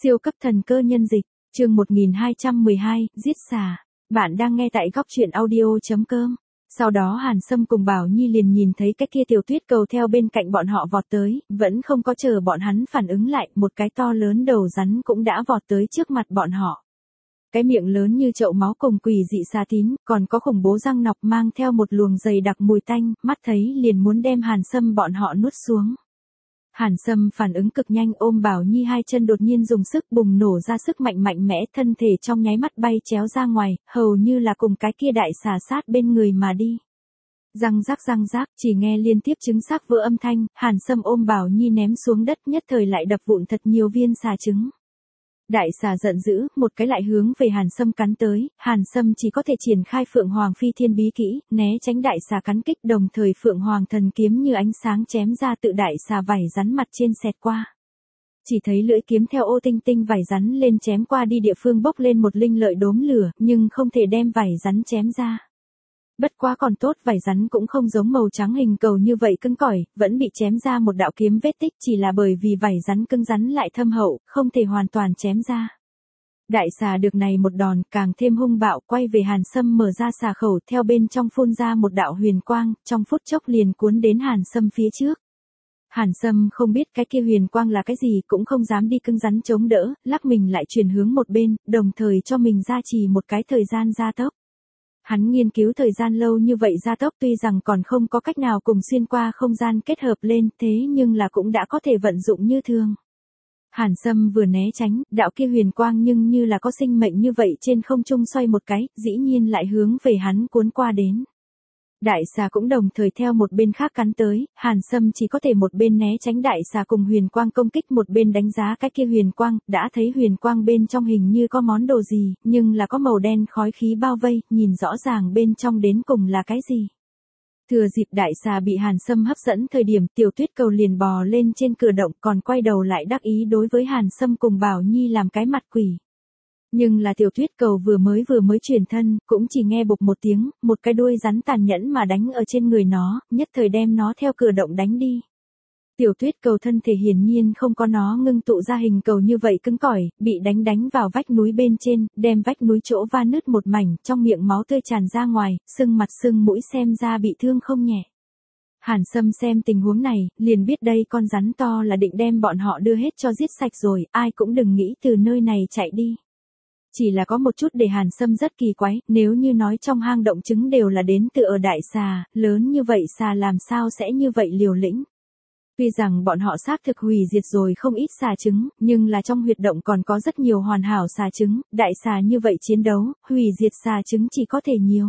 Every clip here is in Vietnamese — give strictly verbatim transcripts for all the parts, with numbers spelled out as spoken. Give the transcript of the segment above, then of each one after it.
Siêu cấp thần cơ nhân dịch, chương một nghìn hai trăm mười hai, giết xà. Bạn đang nghe tại góc truyện audio.com. Sau đó Hàn Sâm cùng Bảo Nhi liền nhìn thấy cái kia tiểu tuyết cầu theo bên cạnh bọn họ vọt tới, vẫn không có chờ bọn hắn phản ứng lại, một cái to lớn đầu rắn cũng đã vọt tới trước mặt bọn họ. Cái miệng lớn như chậu máu cùng quỷ dị xà tín, còn có khủng bố răng nọc mang theo một luồng dày đặc mùi tanh, mắt thấy liền muốn đem Hàn Sâm bọn họ nuốt xuống. Hàn Sâm phản ứng cực nhanh, ôm Bảo Nhi hai chân đột nhiên dùng sức bùng nổ ra sức mạnh mạnh mẽ, thân thể trong nháy mắt bay chéo ra ngoài, hầu như là cùng cái kia đại xà sát bên người mà đi. Răng rác răng rác, chỉ nghe liên tiếp trứng xác vỡ âm thanh, Hàn Sâm ôm Bảo Nhi ném xuống đất, nhất thời lại đập vụn thật nhiều viên xà trứng. Đại xà giận dữ, một cái lại hướng về Hàn Sâm cắn tới, Hàn Sâm chỉ có thể triển khai Phượng Hoàng Phi Thiên bí kỹ, né tránh đại xà cắn kích, đồng thời Phượng Hoàng thần kiếm như ánh sáng chém ra tự đại xà vảy rắn mặt trên xẹt qua. Chỉ thấy lưỡi kiếm theo ô tinh tinh vảy rắn lên chém qua đi, địa phương bốc lên một linh lợi đốm lửa, nhưng không thể đem vảy rắn chém ra. Bất quá còn tốt, vảy rắn cũng không giống màu trắng hình cầu như vậy cứng cỏi, vẫn bị chém ra một đạo kiếm vết tích, chỉ là bởi vì vảy rắn cứng rắn lại thâm hậu, không thể hoàn toàn chém ra. Đại xà được này một đòn, càng thêm hung bạo, quay về Hàn Sâm mở ra xà khẩu, theo bên trong phun ra một đạo huyền quang, trong phút chốc liền cuốn đến Hàn Sâm phía trước. Hàn Sâm không biết cái kia huyền quang là cái gì, cũng không dám đi cứng rắn chống đỡ, lắc mình lại chuyển hướng một bên, đồng thời cho mình gia trì một cái thời gian gia tốc. Hắn nghiên cứu thời gian lâu như vậy gia tốc tuy rằng còn không có cách nào cùng xuyên qua không gian kết hợp lên, thế nhưng là cũng đã có thể vận dụng như thường. Hàn Sâm vừa né tránh, đạo kia huyền quang nhưng như là có sinh mệnh như vậy trên không trung xoay một cái, dĩ nhiên lại hướng về hắn cuốn qua đến. Đại xà cũng đồng thời theo một bên khác cắn tới, Hàn Sâm chỉ có thể một bên né tránh đại xà cùng huyền quang công kích, một bên đánh giá cái kia huyền quang, đã thấy huyền quang bên trong hình như có món đồ gì, nhưng là có màu đen khói khí bao vây, nhìn rõ ràng bên trong đến cùng là cái gì. Thừa dịp đại xà bị Hàn Sâm hấp dẫn thời điểm, tiểu tuyết cầu liền bò lên trên cửa động, còn quay đầu lại đắc ý đối với Hàn Sâm cùng Bảo Nhi làm cái mặt quỷ. Nhưng là tiểu tuyết cầu vừa mới vừa mới chuyển thân, cũng chỉ nghe bụp một tiếng, một cái đuôi rắn tàn nhẫn mà đánh ở trên người nó, nhất thời đem nó theo cửa động đánh đi. Tiểu tuyết cầu thân thể hiển nhiên không có nó ngưng tụ ra hình cầu như vậy cứng cỏi, bị đánh đánh vào vách núi bên trên, đem vách núi chỗ va nứt một mảnh, trong miệng máu tươi tràn ra ngoài, sưng mặt sưng mũi, xem ra bị thương không nhẹ. Hàn Sâm xem tình huống này, liền biết đây con rắn to là định đem bọn họ đưa hết cho giết sạch rồi, ai cũng đừng nghĩ từ nơi này chạy đi. Chỉ là có một chút để Hàn Sâm rất kỳ quái, nếu như nói trong hang động trứng đều là đến từ ở đại xà, lớn như vậy xà làm sao sẽ như vậy liều lĩnh. Tuy rằng bọn họ xác thực hủy diệt rồi không ít xà trứng, nhưng là trong huyệt động còn có rất nhiều hoàn hảo xà trứng, đại xà như vậy chiến đấu, hủy diệt xà trứng chỉ có thể nhiều.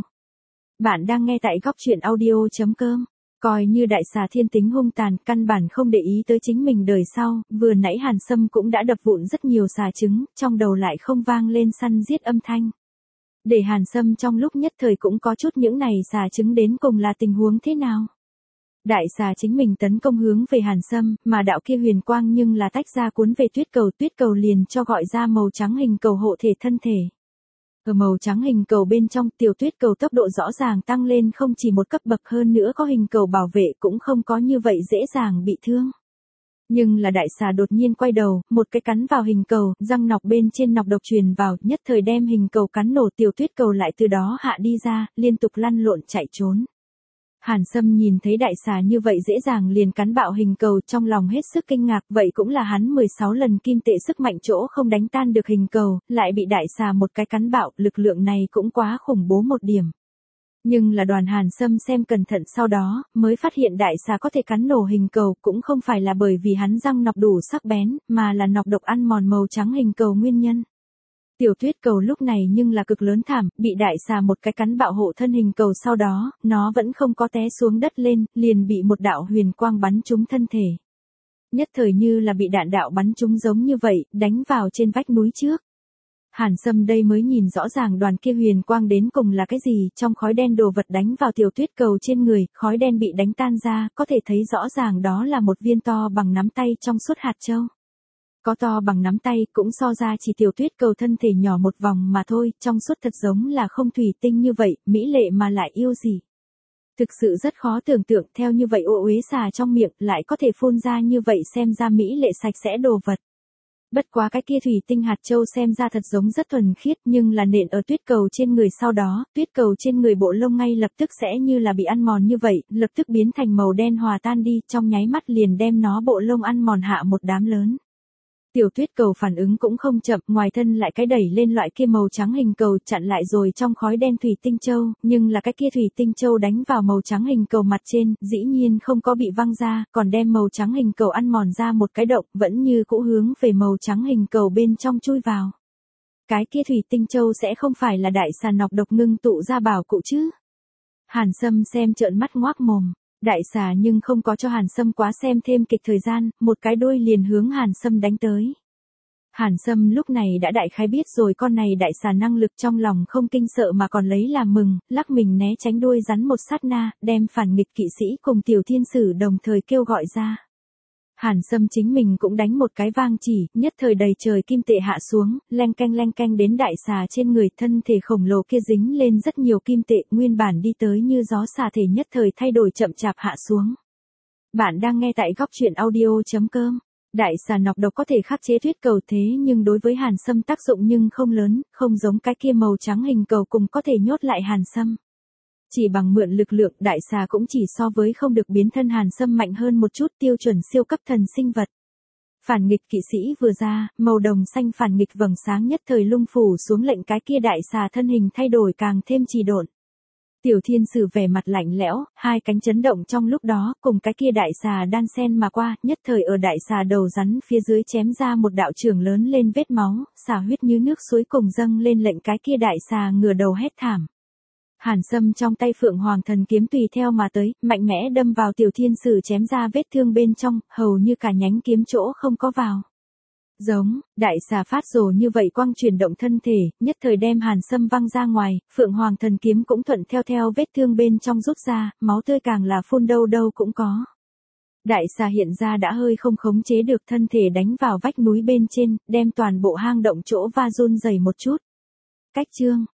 Bạn đang nghe tại góc truyện audio.com. Coi như đại xà thiên tính hung tàn, căn bản không để ý tới chính mình đời sau, vừa nãy Hàn Sâm cũng đã đập vụn rất nhiều xà trứng, trong đầu lại không vang lên săn giết âm thanh. Để Hàn Sâm trong lúc nhất thời cũng có chút những này xà trứng đến cùng là tình huống thế nào. Đại xà chính mình tấn công hướng về Hàn Sâm, mà đạo kia huyền quang nhưng là tách ra cuốn về tuyết cầu, tuyết cầu liền cho gọi ra màu trắng hình cầu hộ thể thân thể. Ở màu trắng hình cầu bên trong, tiểu tuyết cầu tốc độ rõ ràng tăng lên không chỉ một cấp bậc, hơn nữa có hình cầu bảo vệ cũng không có như vậy dễ dàng bị thương. Nhưng là đại xà đột nhiên quay đầu, một cái cắn vào hình cầu, răng nọc bên trên nọc độc truyền vào, nhất thời đem hình cầu cắn nổ, tiểu tuyết cầu lại từ đó hạ đi ra, liên tục lăn lộn chạy trốn. Hàn Sâm nhìn thấy đại xà như vậy dễ dàng liền cắn bạo hình cầu, trong lòng hết sức kinh ngạc, vậy cũng là hắn mười sáu lần kim tệ sức mạnh chỗ không đánh tan được hình cầu, lại bị đại xà một cái cắn bạo, lực lượng này cũng quá khủng bố một điểm. Nhưng là đoàn Hàn Sâm xem cẩn thận sau đó, mới phát hiện đại xà có thể cắn nổ hình cầu, cũng không phải là bởi vì hắn răng nọc đủ sắc bén, mà là nọc độc ăn mòn màu trắng hình cầu nguyên nhân. Tiểu tuyết cầu lúc này nhưng là cực lớn thảm, bị đại xà một cái cắn bạo hộ thân hình cầu, sau đó, nó vẫn không có té xuống đất lên, liền bị một đạo huyền quang bắn trúng thân thể. Nhất thời như là bị đạn đạo bắn trúng giống như vậy, đánh vào trên vách núi trước. Hàn Sâm đây mới nhìn rõ ràng đoàn kia huyền quang đến cùng là cái gì, trong khói đen đồ vật đánh vào tiểu tuyết cầu trên người, khói đen bị đánh tan ra, có thể thấy rõ ràng đó là một viên to bằng nắm tay trong suốt hạt châu. Có to bằng nắm tay, cũng so ra chỉ tiểu tuyết cầu thân thể nhỏ một vòng mà thôi, trong suốt thật giống là không thủy tinh như vậy, mỹ lệ mà lại yêu gì. Thực sự rất khó tưởng tượng, theo như vậy ô uế xà trong miệng lại có thể phun ra như vậy xem ra mỹ lệ sạch sẽ đồ vật. Bất quá cái kia thủy tinh hạt châu xem ra thật giống rất thuần khiết nhưng là nện ở tuyết cầu trên người sau đó, tuyết cầu trên người bộ lông ngay lập tức sẽ như là bị ăn mòn như vậy, lập tức biến thành màu đen hòa tan đi, trong nháy mắt liền đem nó bộ lông ăn mòn hạ một đám lớn. Tiểu tuyết cầu phản ứng cũng không chậm, ngoài thân lại cái đẩy lên loại kia màu trắng hình cầu chặn lại rồi trong khói đen thủy tinh châu, nhưng là cái kia thủy tinh châu đánh vào màu trắng hình cầu mặt trên, dĩ nhiên không có bị văng ra, còn đem màu trắng hình cầu ăn mòn ra một cái động, vẫn như cũ hướng về màu trắng hình cầu bên trong chui vào. Cái kia thủy tinh châu sẽ không phải là đại xà nọc độc ngưng tụ ra bảo cụ chứ? Hàn Sâm xem trợn mắt ngoác mồm. Đại xà nhưng không có cho Hàn Sâm quá xem thêm kịch thời gian, một cái đuôi liền hướng Hàn Sâm đánh tới. Hàn Sâm lúc này đã đại khái biết rồi con này đại xà năng lực, trong lòng không kinh sợ mà còn lấy làm mừng, lắc mình né tránh đuôi rắn một sát na, đem phản nghịch kỵ sĩ cùng tiểu thiên sử đồng thời kêu gọi ra. Hàn Sâm chính mình cũng đánh một cái vang chỉ, nhất thời đầy trời kim tệ hạ xuống, leng keng leng keng đến đại xà trên người, thân thể khổng lồ kia dính lên rất nhiều kim tệ, nguyên bản đi tới như gió xà thể nhất thời thay đổi chậm chạp hạ xuống. Bạn đang nghe tại góc truyện audio chấm com. Đại xà nọc độc có thể khắc chế tuyết cầu thế nhưng đối với Hàn Sâm tác dụng nhưng không lớn, không giống cái kia màu trắng hình cầu cùng có thể nhốt lại Hàn Sâm. Chỉ bằng mượn lực lượng, đại xà cũng chỉ so với không được biến thân Hàn Sâm mạnh hơn một chút, tiêu chuẩn siêu cấp thần sinh vật. Phản nghịch kỵ sĩ vừa ra, màu đồng xanh phản nghịch vầng sáng nhất thời lung phủ xuống, lệnh cái kia đại xà thân hình thay đổi càng thêm trì độn. Tiểu thiên sử vẻ mặt lạnh lẽo, hai cánh chấn động trong lúc đó, cùng cái kia đại xà đan sen mà qua, nhất thời ở đại xà đầu rắn phía dưới chém ra một đạo trường lớn lên vết máu, xà huyết như nước suối cùng dâng lên, lệnh cái kia đại xà ngửa đầu hét thảm. Hàn Sâm trong tay Phượng Hoàng Thần kiếm tùy theo mà tới, mạnh mẽ đâm vào tiểu thiên sử, chém ra vết thương bên trong, hầu như cả nhánh kiếm chỗ không có vào. Giống, đại xà phát rồ như vậy quang chuyển động thân thể, nhất thời đem Hàn Sâm văng ra ngoài, Phượng Hoàng Thần kiếm cũng thuận theo theo vết thương bên trong rút ra, máu tươi càng là phun đâu đâu cũng có. Đại xà hiện ra đã hơi không khống chế được, thân thể đánh vào vách núi bên trên, đem toàn bộ hang động chỗ va run rẩy một chút. Cách chương